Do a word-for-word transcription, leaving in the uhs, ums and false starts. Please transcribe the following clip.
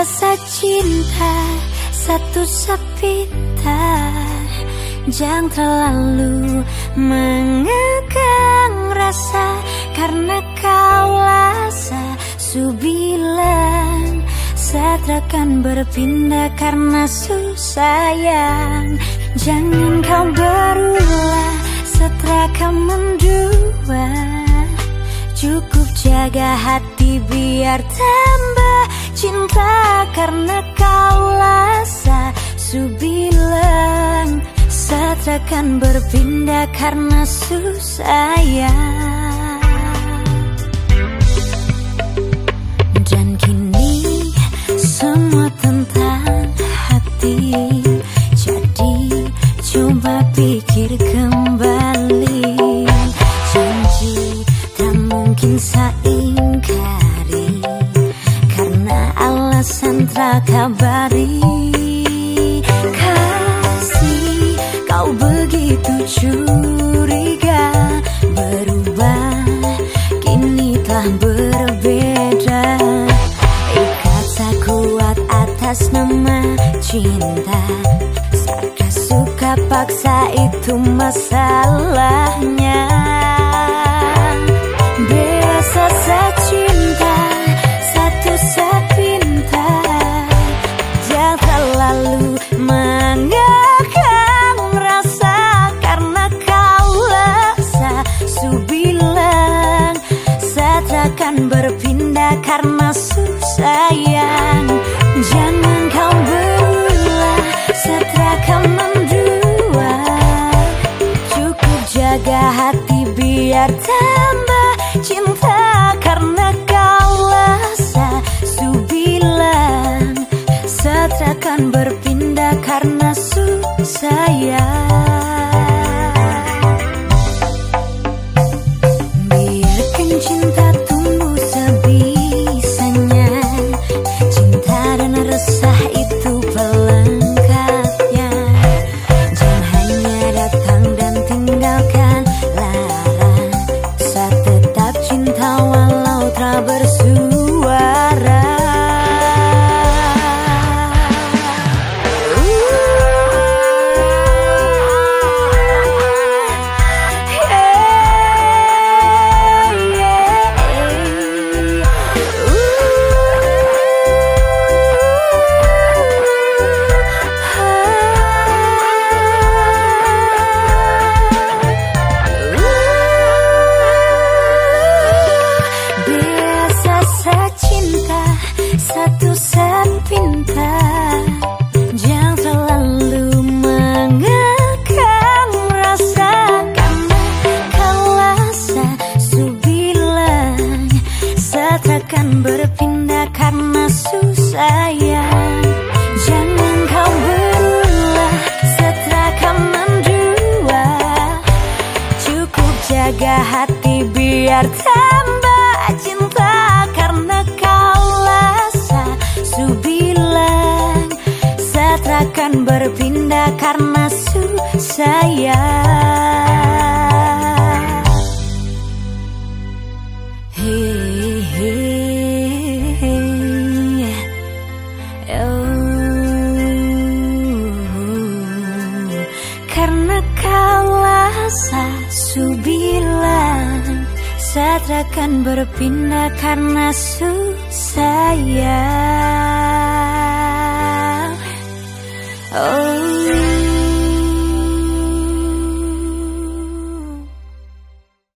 rasa cinta satu sepintar, jangan terlalu mengekang rasa, karena kau rasa su bilang setrakan berpindah karena su sayang. Jangan kau berulah setrakan mendua, cukup jaga hati biar tambah cinta, karena kau rasa su bilang setrakan berpindah karena su sayang. Dan kini semua tentang hati, jadi coba pikir kembali. Janji tak mungkin saya ingkari, karena alasan terkabari. Kasih kau begitu curiga, berubah kini telah berbeda. Ikat kuat atas nama cinta, suka suka paksa itu masalahnya. Biasa secinta satu sepintar, jangan terlalu mengekang rasa, karena kau rasa su bilang setrakan berpindah karena su sayang. Jangan kau berulah setrakan mendua, cukup jaga hati biar tambah cinta, karena kau rasa su bilang setrakan berpindah karena su sayang. Biarkan cinta tumbuh sebisanya, cinta dan resah itu pelengkapnya. Jangan hanya datang dan tinggalkan lara, saat tetap cinta walau tak bersuara. Satu sepintar, jangan selalu mengekang rasa, karena kau rasa su bilang setrakan berpindah karena su sayang. Jangan kau berulah setrakan mendua, cukup jaga hati biar tambah cinta, karena kau su bilang setrakan berpindah karena su sayang. Hey, hey, hey. Oh, karena kau rasa su bilang setrakan berpindah karena su sayang. Oh.